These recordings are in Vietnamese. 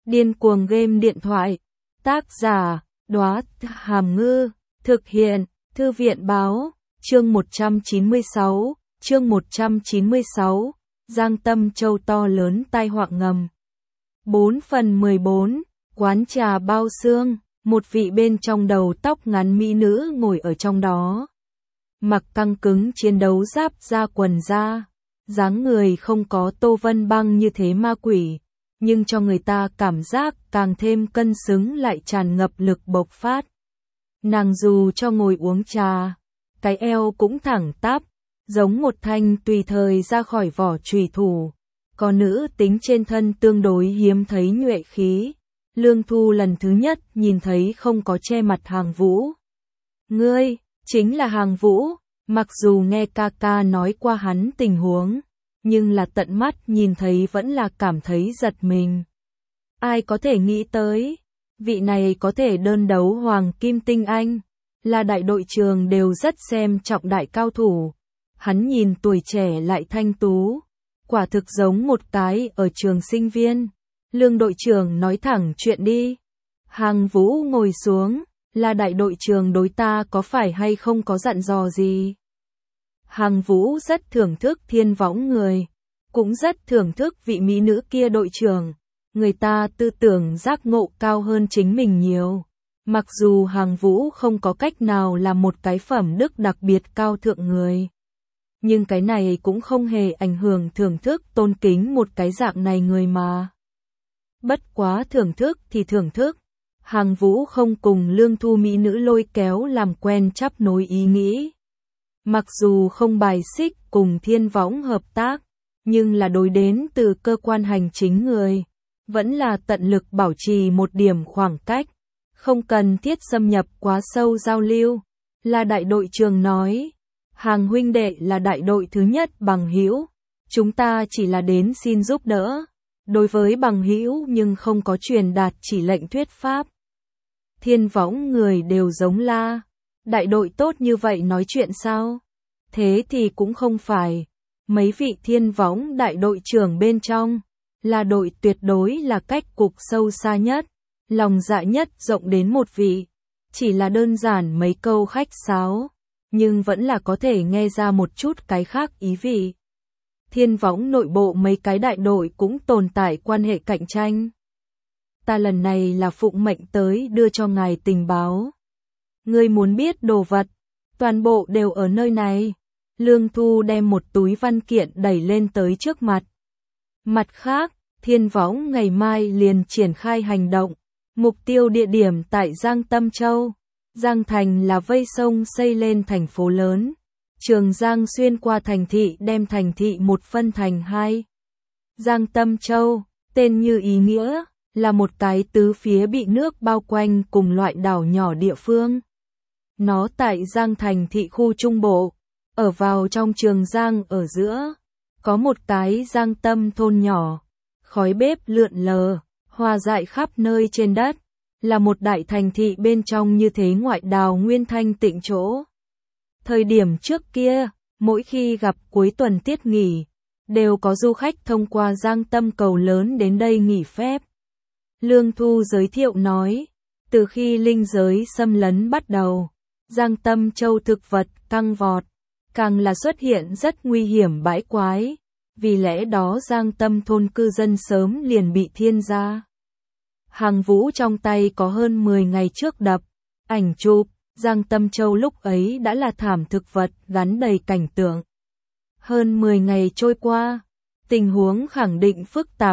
Điên cuồng game điện thoại. Tác giả, Đóa Hàm Ngư. Thực hiện, Thư viện Báo. Chương 196. Chương 196. Giang Tâm Châu to lớn tai họa ngầm. 4/14. Quán trà bao xương. Một vị bên trong đầu tóc ngắn mỹ nữ ngồi ở trong đó. Mặc căng cứng chiến đấu giáp da quần da. Dáng người không có Tô Vân Băng như thế ma quỷ, nhưng cho người ta cảm giác càng thêm cân xứng lại tràn ngập lực bộc phát. Nàng dù cho ngồi uống trà, cái eo cũng thẳng tắp, giống một thanh tùy thời ra khỏi vỏ chùy thủ. Có nữ tính trên thân tương đối hiếm thấy nhuệ khí. Lương Thu lần thứ nhất nhìn thấy không có che mặt Hàng Vũ. Ngươi, chính là Hàng Vũ, mặc dù nghe ca ca nói qua hắn tình huống, nhưng là tận mắt nhìn thấy vẫn là cảm thấy giật mình. Ai có thể nghĩ tới, vị này có thể đơn đấu Hoàng Kim Tinh Anh, là đại đội trưởng đều rất xem trọng đại cao thủ. Hắn nhìn tuổi trẻ lại thanh tú, quả thực giống một cái ở trường sinh viên. Lương đội trưởng nói thẳng chuyện đi. Hàng Vũ ngồi xuống, là đại đội trưởng đối ta có phải hay không có dặn dò gì? Hàng Vũ rất thưởng thức Thiên Võng người, cũng rất thưởng thức vị mỹ nữ kia đội trưởng. Người ta tư tưởng giác ngộ cao hơn chính mình nhiều. Mặc dù Hàng Vũ không có cách nào là một cái phẩm đức đặc biệt cao thượng người, nhưng cái này cũng không hề ảnh hưởng thưởng thức tôn kính một cái dạng này người mà. Bất quá thưởng thức thì thưởng thức. Hàng Vũ không cùng Lương Thu mỹ nữ lôi kéo làm quen chắp nối ý nghĩ. Mặc dù không bài xích cùng Thiên Võng hợp tác, nhưng là đối đến từ cơ quan hành chính người, vẫn là tận lực bảo trì một điểm khoảng cách, không cần thiết xâm nhập quá sâu giao lưu. Là đại đội trưởng nói, Hàng huynh đệ là đại đội thứ nhất bằng hữu, chúng ta chỉ là đến xin giúp đỡ. Đối với bằng hữu nhưng không có truyền đạt chỉ lệnh thuyết pháp. Thiên Võng người đều giống la. Đại đội tốt như vậy nói chuyện sao? Thế thì cũng không phải. Mấy vị Thiên Võng đại đội trưởng bên trong, là đội tuyệt đối là cách cục sâu xa nhất, lòng dạ nhất rộng đến một vị. Chỉ là đơn giản mấy câu khách sáo, nhưng vẫn là có thể nghe ra một chút cái khác ý vị. Thiên Võng nội bộ mấy cái đại đội cũng tồn tại quan hệ cạnh tranh. Ta lần này là phụng mệnh tới đưa cho ngài tình báo. Ngươi muốn biết đồ vật, toàn bộ đều ở nơi này. Lương Thu đem một túi văn kiện đẩy lên tới trước mặt. Mặt khác, Thiên Võng ngày mai liền triển khai hành động. Mục tiêu địa điểm tại Giang Tâm Châu. Giang Thành là vây sông xây lên thành phố lớn. Trường Giang xuyên qua thành thị đem thành thị một phân thành hai. Giang Tâm Châu, tên như ý nghĩa, là một cái tứ phía bị nước bao quanh cùng loại đảo nhỏ địa phương. Nó tại Giang thành thị khu trung bộ, ở vào trong Trường Giang ở giữa, có một cái Giang Tâm thôn nhỏ, khói bếp lượn lờ, hoa dại khắp nơi trên đất, là một đại thành thị bên trong như thế ngoại đào nguyên thanh tịnh chỗ. Thời điểm trước kia, mỗi khi gặp cuối tuần tiết nghỉ, đều có du khách thông qua Giang Tâm cầu lớn đến đây nghỉ phép. Lương Thu giới thiệu nói, từ khi linh giới xâm lấn bắt đầu, Giang Tâm Châu thực vật căng vọt, càng là xuất hiện rất nguy hiểm bãi quái, vì lẽ đó Giang Tâm thôn cư dân sớm liền bị thiên gia. Hàng Vũ trong tay có hơn 10 ngày trước đập, ảnh chụp, Giang Tâm Châu lúc ấy đã là thảm thực vật gắn đầy cảnh tượng. Hơn 10 ngày trôi qua, tình huống khẳng định phức tạp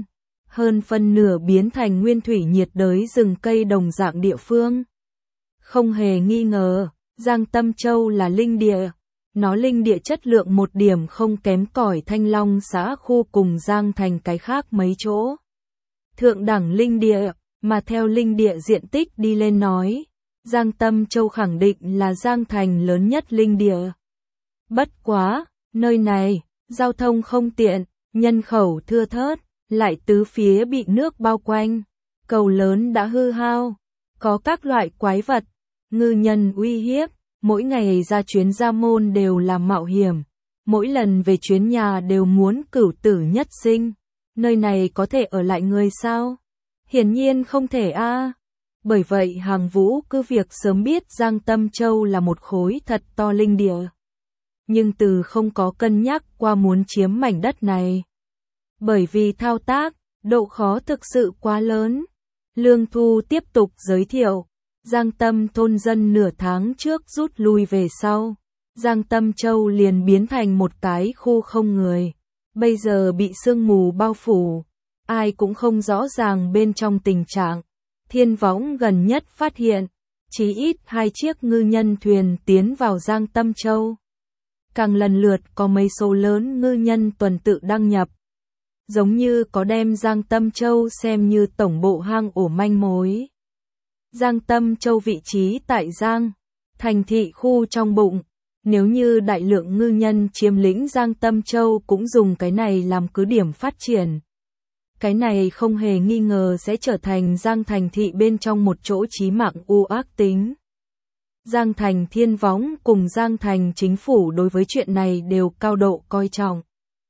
hơn phân nửa biến thành nguyên thủy nhiệt đới rừng cây đồng dạng địa phương. Không hề nghi ngờ, Giang Tâm Châu là linh địa, nó linh địa chất lượng một điểm không kém cỏi Thanh Long xã khu cùng Giang thành cái khác mấy chỗ. Thượng đẳng linh địa, mà theo linh địa diện tích đi lên nói, Giang Tâm Châu khẳng định là Giang thành lớn nhất linh địa. Bất quá, nơi này, giao thông không tiện, nhân khẩu thưa thớt, lại tứ phía bị nước bao quanh, cầu lớn đã hư hao, có các loại quái vật, ngư nhân uy hiếp, mỗi ngày ra chuyến ra môn đều là mạo hiểm, mỗi lần về chuyến nhà đều muốn cửu tử nhất sinh. Nơi này có thể ở lại người sao? Hiển nhiên không thể a. Bởi vậy Hàng Vũ cứ việc sớm biết Giang Tâm Châu là một khối thật to linh địa. Nhưng từ không có cân nhắc qua muốn chiếm mảnh đất này. Bởi vì thao tác, độ khó thực sự quá lớn. Lương Thu tiếp tục giới thiệu, Giang Tâm thôn dân nửa tháng trước rút lui về sau. Giang Tâm Châu liền biến thành một cái khu không người. Bây giờ bị sương mù bao phủ. Ai cũng không rõ ràng bên trong tình trạng. Thiên Võng gần nhất phát hiện, chí ít 2 chiếc ngư nhân thuyền tiến vào Giang Tâm Châu. Càng lần lượt có mấy số lớn ngư nhân tuần tự đăng nhập. Giống như có đem Giang Tâm Châu xem như tổng bộ hang ổ manh mối. Giang Tâm Châu vị trí tại Giang, thành thị khu trong bụng. Nếu như đại lượng ngư nhân chiếm lĩnh Giang Tâm Châu cũng dùng cái này làm cứ điểm phát triển. Cái này không hề nghi ngờ sẽ trở thành Giang thành thị bên trong một chỗ chí mạng u ác tính. Giang thành Thiên Võng cùng Giang thành chính phủ đối với chuyện này đều cao độ coi trọng.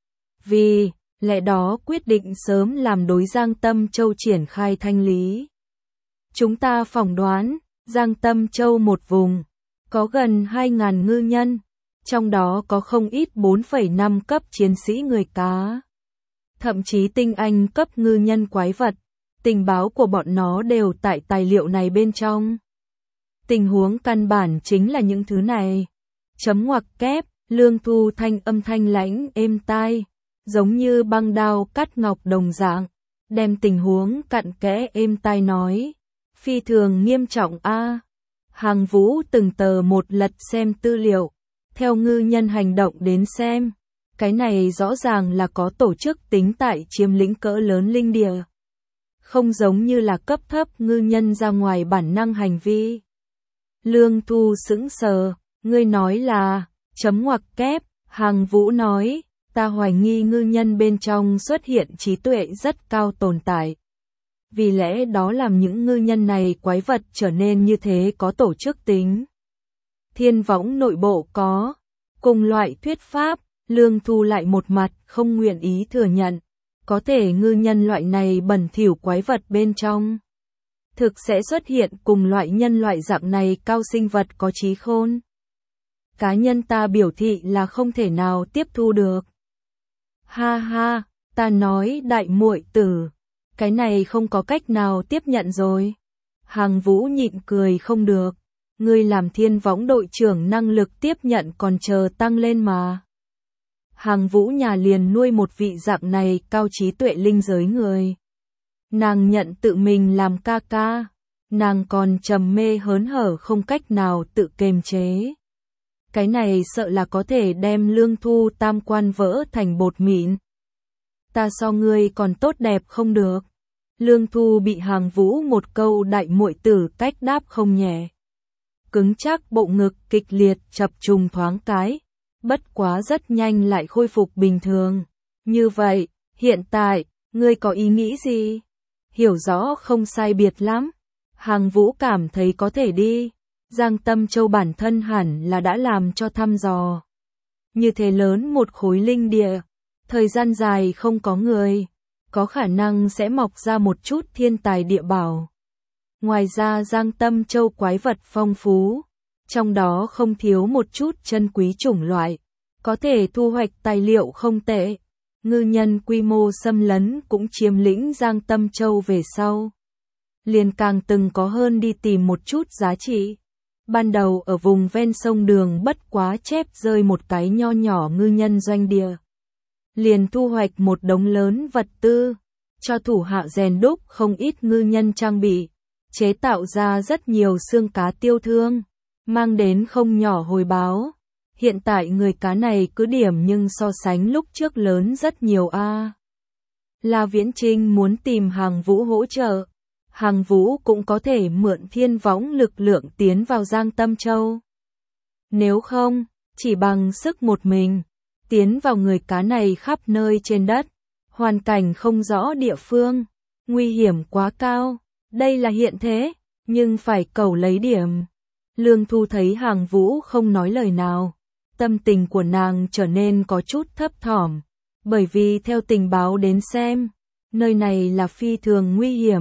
Vì lẽ đó quyết định sớm làm đối Giang Tâm Châu triển khai thanh lý. Chúng ta phỏng đoán, Giang Tâm Châu một vùng, có gần 2.000 ngư nhân, trong đó có không ít 4,5 cấp chiến sĩ người cá. Thậm chí tinh anh cấp ngư nhân quái vật, tình báo của bọn nó đều tại tài liệu này bên trong. Tình huống căn bản chính là những thứ này. Chấm ngoặc kép, Lương Thu âm thanh lãnh êm tai, giống như băng đao cắt ngọc đồng dạng, đem tình huống cặn kẽ êm tai nói. Phi thường nghiêm trọng a. Hàng Vũ từng tờ một lật xem tư liệu, theo ngư nhân hành động đến xem. Cái này rõ ràng là có tổ chức tính tại chiếm lĩnh cỡ lớn linh địa. Không giống như là cấp thấp ngư nhân ra ngoài bản năng hành vi. Lương Thu sững sờ, ngươi nói là, chấm ngoặc kép, Hàng Vũ nói, ta hoài nghi ngư nhân bên trong xuất hiện trí tuệ rất cao tồn tại. Vì lẽ đó làm những ngư nhân này quái vật trở nên như thế có tổ chức tính. Thiên Võng nội bộ có cùng loại thuyết pháp. Lương Thu lại một mặt không nguyện ý thừa nhận, có thể ngư nhân loại này bẩn thỉu quái vật bên trong. Thực sẽ xuất hiện cùng loại nhân loại dạng này cao sinh vật có trí khôn. Cá nhân ta biểu thị là không thể nào tiếp thu được. Ha ha, ta nói đại muội tử, cái này không có cách nào tiếp nhận rồi. Hàng Vũ nhịn cười không được, ngươi làm Thiên Võng đội trưởng năng lực tiếp nhận còn chờ tăng lên mà. Hàng Vũ nhà liền nuôi một vị dạng này cao trí tuệ linh giới người. Nàng nhận tự mình làm ca ca, nàng còn trầm mê hớn hở không cách nào tự kiềm chế. Cái này sợ là có thể đem Lương Thu tam quan vỡ thành bột mịn. Ta so ngươi còn tốt đẹp không được. Lương Thu bị Hàng Vũ một câu đại muội tử cách đáp không nhẹ. Cứng chắc bộ ngực kịch liệt chập trùng thoáng cái. Bất quá rất nhanh lại khôi phục bình thường. Như vậy, hiện tại, ngươi có ý nghĩ gì? Hiểu rõ không sai biệt lắm. Hàng Vũ cảm thấy có thể đi. Giang Tâm Châu bản thân hẳn là đã làm cho thăm dò. Như thế lớn một khối linh địa, thời gian dài không có người, có khả năng sẽ mọc ra một chút thiên tài địa bảo. Ngoài ra Giang Tâm Châu quái vật phong phú. Trong đó không thiếu một chút chân quý chủng loại, có thể thu hoạch tài liệu không tệ. Ngư nhân quy mô xâm lấn cũng chiếm lĩnh Giang Tâm Châu về sau. Liền càng từng có hơn đi tìm một chút giá trị. Ban đầu ở vùng ven sông Đường bất quá chép rơi một cái nho nhỏ ngư nhân doanh địa. Liền thu hoạch một đống lớn vật tư, cho thủ hạ rèn đúc không ít ngư nhân trang bị, chế tạo ra rất nhiều xương cá tiêu thương. Mang đến không nhỏ hồi báo. Hiện tại người cá này cứ điểm nhưng so sánh lúc trước lớn rất nhiều a. La Viễn Trinh muốn tìm Hàng Vũ hỗ trợ. Hàng Vũ cũng có thể mượn Thiên Võng lực lượng tiến vào Giang Tâm Châu. Nếu không, chỉ bằng sức một mình, tiến vào người cá này khắp nơi trên đất, hoàn cảnh không rõ địa phương, nguy hiểm quá cao. Đây là hiện thế, nhưng phải cầu lấy điểm. Lương Thu thấy Hàng Vũ không nói lời nào, tâm tình của nàng trở nên có chút thấp thỏm, bởi vì theo tình báo đến xem, nơi này là phi thường nguy hiểm,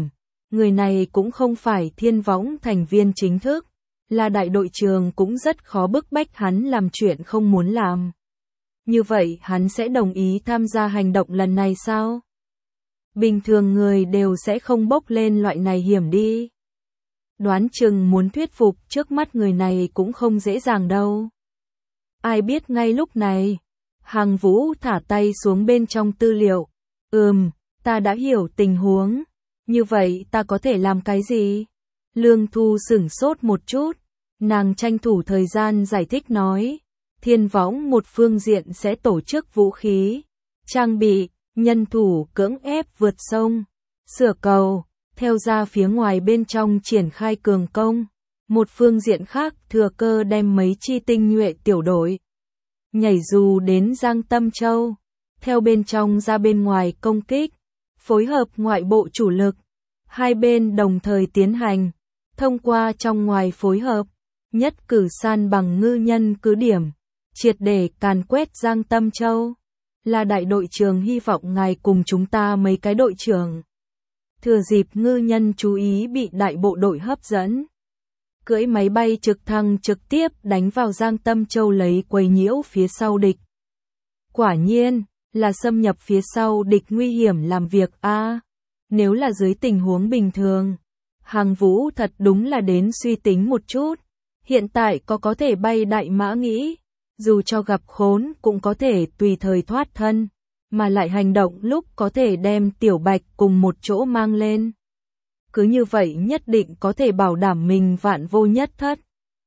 Người này cũng không phải Thiên Võng thành viên chính thức, là đại đội trưởng cũng rất khó bức bách hắn làm chuyện không muốn làm. Như vậy hắn sẽ đồng ý tham gia hành động lần này sao? Bình thường người đều sẽ không bốc lên loại này hiểm đi. Đoán chừng muốn thuyết phục trước mắt người này cũng không dễ dàng đâu. Ai biết ngay lúc này, Hằng Vũ thả tay xuống bên trong tư liệu. Ta đã hiểu tình huống. Như vậy ta có thể làm cái gì? Lương Thu sửng sốt một chút. Nàng tranh thủ thời gian giải thích nói. Thiên Võng một phương diện sẽ tổ chức vũ khí, trang bị, nhân thủ cưỡng ép vượt sông, sửa cầu, theo ra phía ngoài bên trong triển khai cường công. Một phương diện khác thừa cơ đem mấy chi tinh nhuệ tiểu đội nhảy dù đến Giang Tâm Châu, theo bên trong ra bên ngoài công kích, phối hợp ngoại bộ chủ lực, hai bên đồng thời tiến hành, thông qua trong ngoài phối hợp, nhất cử san bằng ngư nhân cứ điểm, triệt để càn quét Giang Tâm Châu. Là đại đội trưởng hy vọng ngài cùng chúng ta mấy cái đội trưởng. Thừa dịp ngư nhân chú ý bị đại bộ đội hấp dẫn, cưỡi máy bay trực thăng trực tiếp đánh vào Giang Tâm Châu lấy quấy nhiễu phía sau địch. Quả nhiên, là xâm nhập phía sau địch nguy hiểm làm việc a. Nếu là dưới tình huống bình thường, Hằng Vũ thật đúng là đến suy tính một chút. Hiện tại có thể bay đại mã nghĩ, dù cho gặp khốn cũng có thể tùy thời thoát thân, mà lại hành động lúc có thể đem Tiểu Bạch cùng một chỗ mang lên. Cứ như vậy nhất định có thể bảo đảm mình vạn vô nhất thất.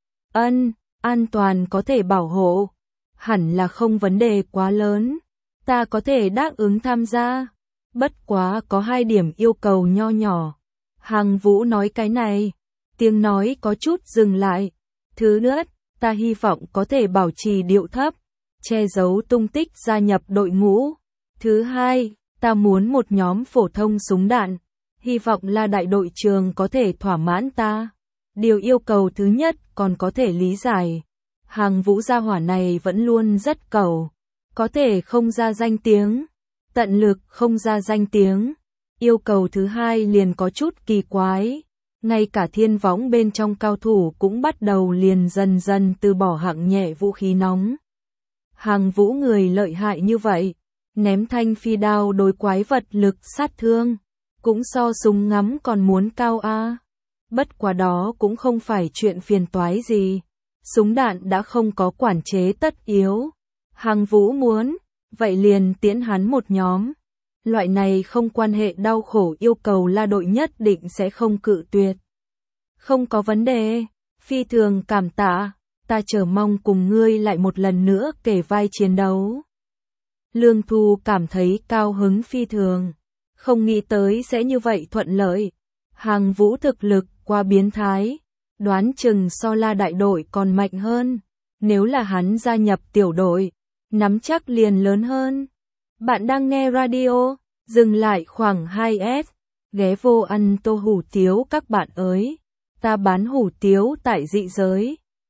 An toàn có thể bảo hộ, hẳn là không vấn đề quá lớn. Ta có thể đáp ứng tham gia, bất quá có 2 điểm yêu cầu nho nhỏ. Hằng Vũ nói cái này, tiếng nói có chút dừng lại. Thứ nhất, ta hy vọng có thể bảo trì điệu thấp, che giấu tung tích gia nhập đội ngũ. Thứ hai, ta muốn một nhóm phổ thông súng đạn, hy vọng là đại đội trưởng có thể thỏa mãn ta. Điều yêu cầu thứ nhất còn có thể lý giải. Hằng Vũ gia hỏa này vẫn luôn rất cầu, có thể không ra danh tiếng, tận lực không ra danh tiếng. Yêu cầu thứ hai liền có chút kỳ quái. Ngay cả Thiên Võng bên trong cao thủ cũng bắt đầu liền dần dần từ bỏ hạng nhẹ vũ khí nóng. Hằng Vũ người lợi hại như vậy, ném thanh phi đao đối quái vật lực sát thương, cũng so súng ngắm còn muốn cao a. Bất quá đó cũng không phải chuyện phiền toái gì. Súng đạn đã không có quản chế tất yếu. Hằng Vũ muốn, vậy liền tiễn hắn một nhóm. Loại này không quan hệ đau khổ yêu cầu La đội nhất định sẽ không cự tuyệt. Không có vấn đề, phi thường cảm tạ, ta chờ mong cùng ngươi lại một lần nữa kể vai chiến đấu. Lương Thu cảm thấy cao hứng phi thường, không nghĩ tới sẽ như vậy thuận lợi. Hằng Vũ thực lực quá biến thái, đoán chừng so La đại đội còn mạnh hơn. Nếu là hắn gia nhập tiểu đội, nắm chắc liền lớn hơn. Bạn đang nghe radio, dừng lại khoảng 2S, ghé vô ăn tô hủ tiếu các bạn ơi. Ta bán hủ tiếu tại dị giới.